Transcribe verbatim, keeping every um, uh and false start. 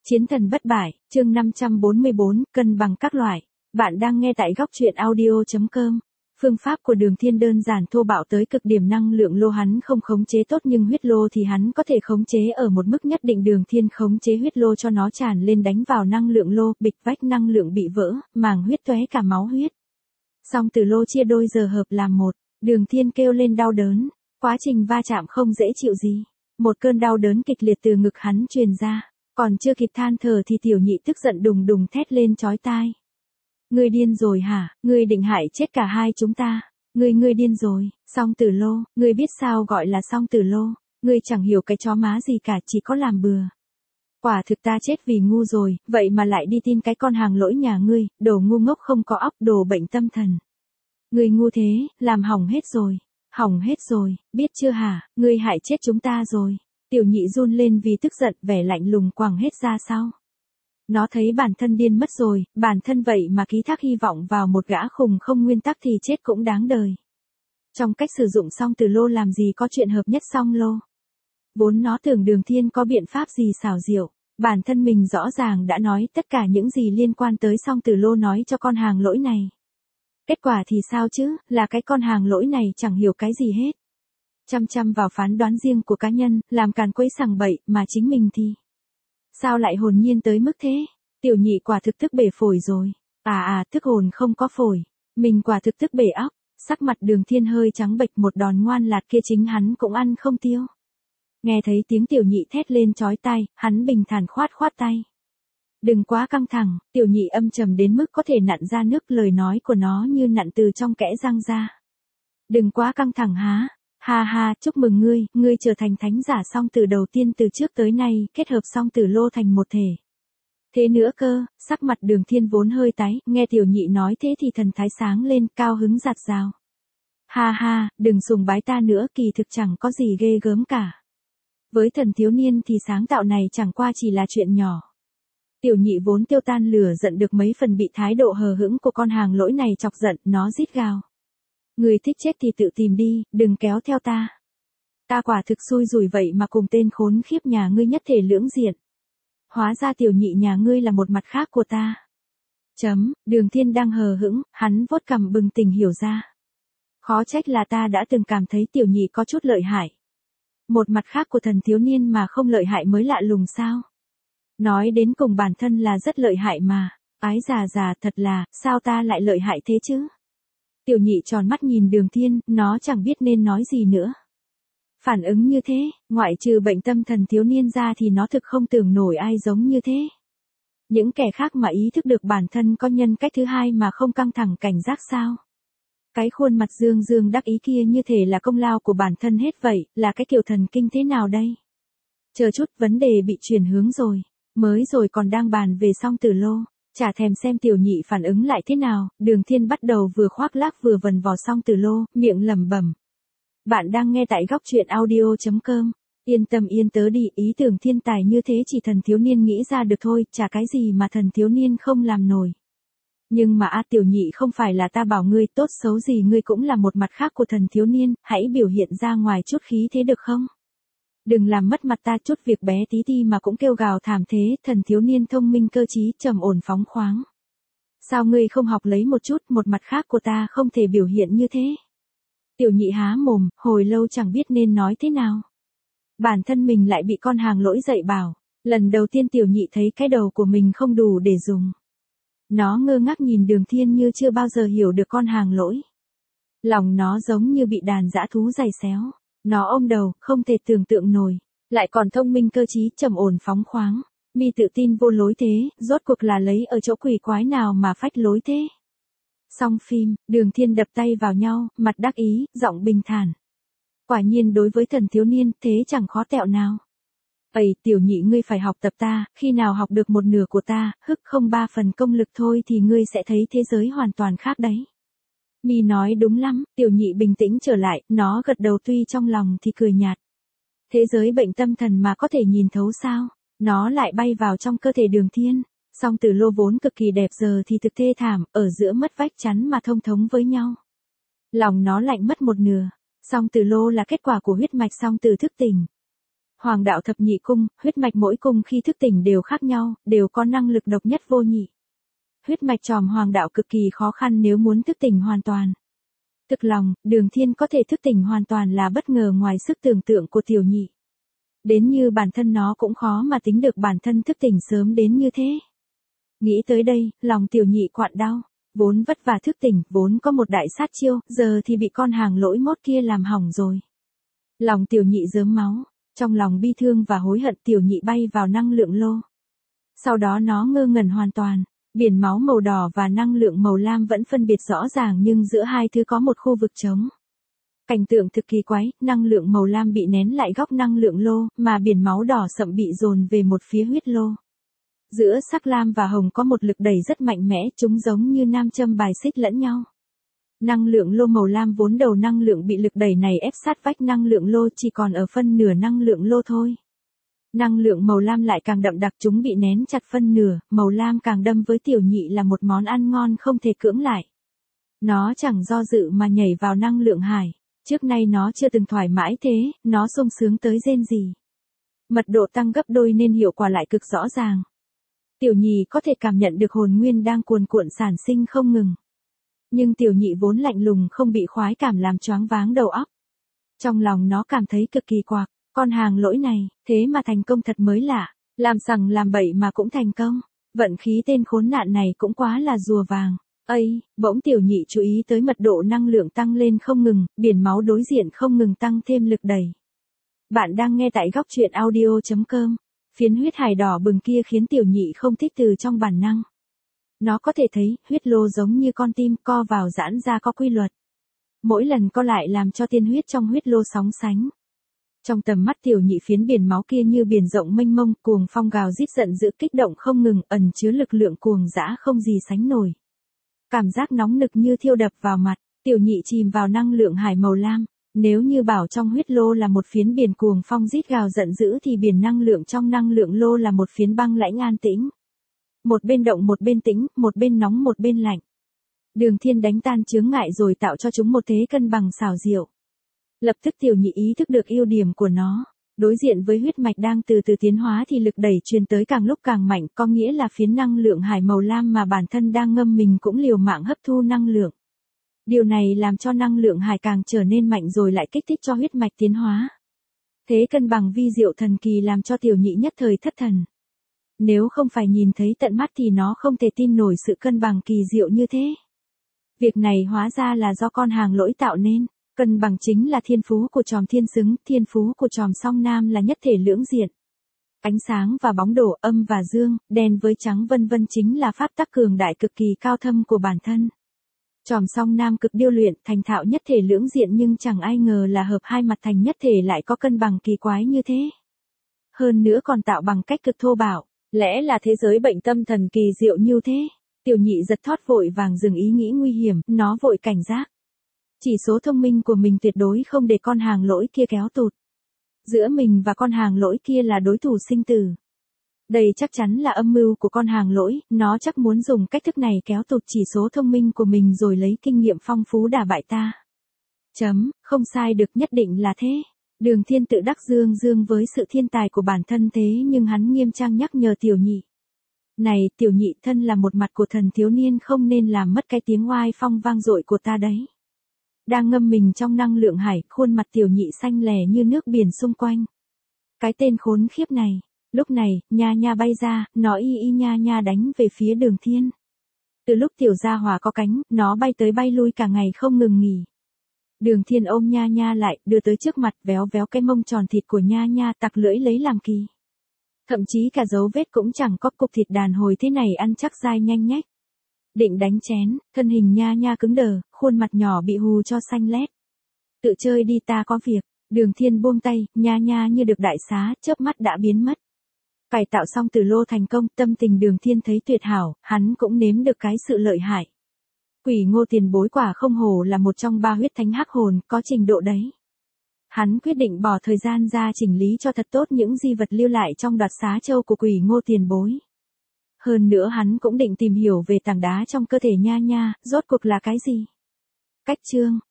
Chiến thần bất bại, chương năm trăm bốn mươi bốn, cân bằng các loại. Bạn đang nghe tại góc truyện audio chấm com. Phương pháp của Đường Thiên đơn giản thô bạo tới cực điểm, năng lượng lô hắn không khống chế tốt nhưng huyết lô thì hắn có thể khống chế ở một mức nhất định. Đường Thiên khống chế huyết lô cho nó tràn lên đánh vào năng lượng lô, bịch vách năng lượng bị vỡ, màng huyết tóe cả máu huyết. Song Tử lô chia đôi giờ hợp làm một, Đường Thiên kêu lên đau đớn, quá trình va chạm không dễ chịu gì. Một cơn đau đớn kịch liệt từ ngực hắn truyền ra. Còn chưa kịp than thở thì tiểu nhị tức giận đùng đùng thét lên chói tai. Ngươi điên rồi hả, ngươi định hại chết cả hai chúng ta. Ngươi ngươi điên rồi, Song Tử lô, ngươi biết sao gọi là Song Tử lô, ngươi chẳng hiểu cái chó má gì cả, chỉ có làm bừa. Quả thực ta chết vì ngu rồi, vậy mà lại đi tin cái con hàng lỗi nhà ngươi, đồ ngu ngốc không có óc, đồ bệnh tâm thần. Ngươi ngu thế, làm hỏng hết rồi, hỏng hết rồi, biết chưa hả, ngươi hại chết chúng ta rồi. Tiểu nhị run lên vì tức giận, vẻ lạnh lùng quẳng hết ra sau. Nó thấy bản thân điên mất rồi, bản thân vậy mà ký thác hy vọng vào một gã khùng không nguyên tắc thì chết cũng đáng đời. Trong cách sử dụng Song Tử lô làm gì có chuyện hợp nhất song lô. Vốn nó tưởng Đường Thiên có biện pháp gì xảo diệu, bản thân mình rõ ràng đã nói tất cả những gì liên quan tới Song Tử lô nói cho con hàng lỗi này. Kết quả thì sao chứ, là cái con hàng lỗi này chẳng hiểu cái gì hết. Chăm chăm vào phán đoán riêng của cá nhân, làm càn quấy sằng bậy, mà chính mình thì sao lại hồn nhiên tới mức thế? Tiểu nhị quả thực tức bể phổi rồi. À à, tức hồn không có phổi. Mình quả thực tức bể óc. Sắc mặt Đường Thiên hơi trắng bệch, một đòn ngoan lạt kia chính hắn cũng ăn không tiêu. Nghe thấy tiếng tiểu nhị thét lên chói tai, hắn bình thản khoát khoát tay. Đừng quá căng thẳng, tiểu nhị âm trầm đến mức có thể nặn ra nước, lời nói của nó như nặn từ trong kẽ răng ra. Đừng quá căng thẳng há. Ha ha, chúc mừng ngươi, ngươi trở thành thánh giả Song Tử đầu tiên từ trước tới nay, kết hợp Song Tử lô thành một thể. Thế nữa cơ, sắc mặt Đường Thiên vốn hơi tái, nghe tiểu nhị nói thế thì thần thái sáng lên, cao hứng giạt rào. Ha ha, đừng sùng bái ta nữa, kỳ thực chẳng có gì ghê gớm cả. Với thần thiếu niên thì sáng tạo này chẳng qua chỉ là chuyện nhỏ. Tiểu nhị vốn tiêu tan lửa giận được mấy phần bị thái độ hờ hững của con hàng lỗi này chọc giận, nó rít gào. Người thích chết thì tự tìm đi, đừng kéo theo ta. Ta quả thực xui rủi vậy mà cùng tên khốn khiếp nhà ngươi nhất thể lưỡng diện. Hóa ra tiểu nhị nhà ngươi là một mặt khác của ta. Chấm, Đường Thiên đang hờ hững, hắn vuốt cằm bừng tỉnh hiểu ra. Khó trách là ta đã từng cảm thấy tiểu nhị có chút lợi hại. Một mặt khác của thần thiếu niên mà không lợi hại mới lạ lùng sao. Nói đến cùng bản thân là rất lợi hại mà. Ái già già, thật là, sao ta lại lợi hại thế chứ? Tiểu nhị tròn mắt nhìn Đường Thiên, nó chẳng biết nên nói gì nữa. Phản ứng như thế, ngoại trừ bệnh tâm thần thiếu niên ra thì nó thực không tưởng nổi ai giống như thế. Những kẻ khác mà ý thức được bản thân có nhân cách thứ hai mà không căng thẳng cảnh giác sao? Cái khuôn mặt dương dương đắc ý kia như thể là công lao của bản thân hết vậy, là cái kiểu thần kinh thế nào đây? Chờ chút, vấn đề bị chuyển hướng rồi, mới rồi còn đang bàn về Song Tử lô. Chả thèm xem tiểu nhị phản ứng lại thế nào, Đường Thiên bắt đầu vừa khoác lác vừa vần vò Song Tử lô, miệng lẩm bẩm. Bạn đang nghe tại góc truyện audio chấm com. Yên tâm yên tớ đi, ý tưởng thiên tài như thế chỉ thần thiếu niên nghĩ ra được thôi, chả cái gì mà thần thiếu niên không làm nổi. Nhưng mà a tiểu nhị, không phải là ta bảo ngươi, tốt xấu gì ngươi cũng là một mặt khác của thần thiếu niên, hãy biểu hiện ra ngoài chút khí thế được không? Đừng làm mất mặt ta, chút việc bé tí ti mà cũng kêu gào thảm thế. Thần thiếu niên thông minh cơ trí, trầm ổn phóng khoáng. Sao ngươi không học lấy một chút, một mặt khác của ta không thể biểu hiện như thế? Tiểu nhị há mồm, hồi lâu chẳng biết nên nói thế nào. Bản thân mình lại bị con hàng lỗi dạy bảo. Lần đầu tiên tiểu nhị thấy cái đầu của mình không đủ để dùng. Nó ngơ ngác nhìn Đường Thiên như chưa bao giờ hiểu được con hàng lỗi. Lòng nó giống như bị đàn dã thú giày xéo. Nó ôm đầu, không thể tưởng tượng nổi. Lại còn thông minh cơ trí, trầm ổn phóng khoáng. Mi tự tin vô lối thế, rốt cuộc là lấy ở chỗ quỷ quái nào mà phách lối thế? Xong phim, Đường Thiên đập tay vào nhau, mặt đắc ý, giọng bình thản. Quả nhiên đối với thần thiếu niên, thế chẳng khó tẹo nào. Ây, tiểu nhị, ngươi phải học tập ta, khi nào học được một nửa của ta, hức không ba phần công lực thôi thì ngươi sẽ thấy thế giới hoàn toàn khác đấy. Mi nói đúng lắm, tiểu nhị bình tĩnh trở lại, nó gật đầu tuy trong lòng thì cười nhạt. Thế giới bệnh tâm thần mà có thể nhìn thấu sao? Nó lại bay vào trong cơ thể Đường Thiên. Song Tử lô vốn cực kỳ đẹp giờ thì thực thê thảm, ở giữa mất vách chắn mà thông thống với nhau. Lòng nó lạnh mất một nửa. Song Tử lô là kết quả của huyết mạch Song Tử thức tỉnh. Hoàng đạo thập nhị cung, huyết mạch mỗi cung khi thức tỉnh đều khác nhau, đều có năng lực độc nhất vô nhị. Huyết mạch tròm hoàng đạo cực kỳ khó khăn nếu muốn thức tỉnh hoàn toàn. Thực lòng, Đường Thiên có thể thức tỉnh hoàn toàn là bất ngờ ngoài sức tưởng tượng của tiểu nhị. Đến như bản thân nó cũng khó mà tính được bản thân thức tỉnh sớm đến như thế. Nghĩ tới đây, lòng tiểu nhị quặn đau. Vốn vất vả thức tỉnh, vốn có một đại sát chiêu, giờ thì bị con hàng lỗi mốt kia làm hỏng rồi. Lòng tiểu nhị rớm máu, trong lòng bi thương và hối hận tiểu nhị bay vào năng lượng lô. Sau đó nó ngơ ngẩn hoàn toàn, biển máu màu đỏ và năng lượng màu lam vẫn phân biệt rõ ràng nhưng giữa hai thứ có một khu vực trống. Cảnh tượng thực kỳ quái, năng lượng màu lam bị nén lại góc năng lượng lô, mà biển máu đỏ sậm bị dồn về một phía huyết lô. Giữa sắc lam và hồng có một lực đẩy rất mạnh mẽ, chúng giống như nam châm bài xích lẫn nhau. Năng lượng lô màu lam vốn đầu năng lượng bị lực đẩy này ép sát vách năng lượng lô chỉ còn ở phân nửa năng lượng lô thôi. Năng lượng màu lam lại càng đậm đặc chúng bị nén chặt phân nửa, màu lam càng đâm với tiểu nhị là một món ăn ngon không thể cưỡng lại. Nó chẳng do dự mà nhảy vào năng lượng hải, trước nay nó chưa từng thoải mái thế, nó sung sướng tới rên rỉ. Mật độ tăng gấp đôi nên hiệu quả lại cực rõ ràng. Tiểu nhị có thể cảm nhận được hồn nguyên đang cuồn cuộn sản sinh không ngừng. Nhưng tiểu nhị vốn lạnh lùng không bị khoái cảm làm choáng váng đầu óc. Trong lòng nó cảm thấy cực kỳ quạc, con hàng lỗi này, thế mà thành công thật mới lạ, làm sằng làm bậy mà cũng thành công. Vận khí tên khốn nạn này cũng quá là rùa vàng. Ây, bỗng tiểu nhị chú ý tới mật độ năng lượng tăng lên không ngừng, biển máu đối diện không ngừng tăng thêm lực đẩy. Bạn đang nghe tại góc truyện audio chấm com. Phiến huyết hải đỏ bừng kia khiến tiểu nhị không thích từ trong bản năng. Nó có thể thấy, huyết lô giống như con tim co vào giãn ra có quy luật. Mỗi lần co lại làm cho tiên huyết trong huyết lô sóng sánh. Trong tầm mắt tiểu nhị phiến biển máu kia như biển rộng mênh mông, cuồng phong gào rít giận dữ kích động không ngừng, ẩn chứa lực lượng cuồng dã không gì sánh nổi. Cảm giác nóng nực như thiêu đập vào mặt, tiểu nhị chìm vào năng lượng hải màu lam. Nếu như bảo trong huyết lô là một phiến biển cuồng phong rít gào giận dữ thì biển năng lượng trong năng lượng lô là một phiến băng lãnh an tĩnh. Một bên động một bên tĩnh, một bên nóng một bên lạnh. Đường Thiên đánh tan chướng ngại rồi tạo cho chúng một thế cân bằng xảo diệu. Lập tức tiểu nhị ý thức được ưu điểm của nó. Đối diện với huyết mạch đang từ từ tiến hóa thì lực đẩy truyền tới càng lúc càng mạnh, có nghĩa là phiến năng lượng hải màu lam mà bản thân đang ngâm mình cũng liều mạng hấp thu năng lượng. Điều này làm cho năng lượng hải càng trở nên mạnh rồi lại kích thích cho huyết mạch tiến hóa. Thế cân bằng vi diệu thần kỳ làm cho tiểu nhị nhất thời thất thần. Nếu không phải nhìn thấy tận mắt thì nó không thể tin nổi sự cân bằng kỳ diệu như thế. Việc này hóa ra là do con hàng lỗi tạo nên. Cân bằng chính là thiên phú của chòm thiên xứng, thiên phú của chòm song nam là nhất thể lưỡng diện. Ánh sáng và bóng đổ, âm và dương, đen với trắng vân vân chính là pháp tắc cường đại cực kỳ cao thâm của bản thân. Chòm song nam cực điêu luyện, thành thạo nhất thể lưỡng diện nhưng chẳng ai ngờ là hợp hai mặt thành nhất thể lại có cân bằng kỳ quái như thế. Hơn nữa còn tạo bằng cách cực thô bạo, lẽ là thế giới bệnh tâm thần kỳ diệu như thế. Tiểu nhị giật thót vội vàng dừng ý nghĩ nguy hiểm, nó vội cảnh giác. Chỉ số thông minh của mình tuyệt đối không để con hàng lỗi kia kéo tụt. Giữa mình và con hàng lỗi kia là đối thủ sinh tử. Đây chắc chắn là âm mưu của con hàng lỗi, nó chắc muốn dùng cách thức này kéo tụt chỉ số thông minh của mình rồi lấy kinh nghiệm phong phú đả bại ta. Chấm, không sai được nhất định là thế. Đường Thiên tự đắc dương dương với sự thiên tài của bản thân thế nhưng hắn nghiêm trang nhắc nhở tiểu nhị. Này, tiểu nhị thân là một mặt của thần thiếu niên không nên làm mất cái tiếng oai phong vang dội của ta đấy. Đang ngâm mình trong năng lượng hải, khuôn mặt tiểu nhị xanh lè như nước biển xung quanh. Cái tên khốn khiếp này, lúc này, nha nha bay ra, nó y y nha nha đánh về phía Đường Thiên. Từ lúc tiểu gia hỏa có cánh, nó bay tới bay lui cả ngày không ngừng nghỉ. Đường Thiên ôm nha nha lại, đưa tới trước mặt, véo véo cái mông tròn thịt của nha nha tặc lưỡi lấy làm kỳ. Thậm chí cả dấu vết cũng chẳng có, cục thịt đàn hồi thế này ăn chắc dai nhanh nhách. Định đánh chén, thân hình nha nha cứng đờ, khuôn mặt nhỏ bị hù cho xanh lét. Tự chơi đi ta có việc. Đường Thiên buông tay, nha nha như được đại xá, chớp mắt đã biến mất. Cải tạo xong từ lô thành công, tâm tình Đường Thiên thấy tuyệt hảo, hắn cũng nếm được cái sự lợi hại. Quỷ Ngô tiền bối quả không hổ là một trong ba huyết thánh hắc hồn, có trình độ đấy. Hắn quyết định bỏ thời gian ra chỉnh lý cho thật tốt những di vật lưu lại trong đoạt xá châu của Quỷ Ngô tiền bối. Hơn nữa hắn cũng định tìm hiểu về tảng đá trong cơ thể nha nha, rốt cuộc là cái gì. Cách chương,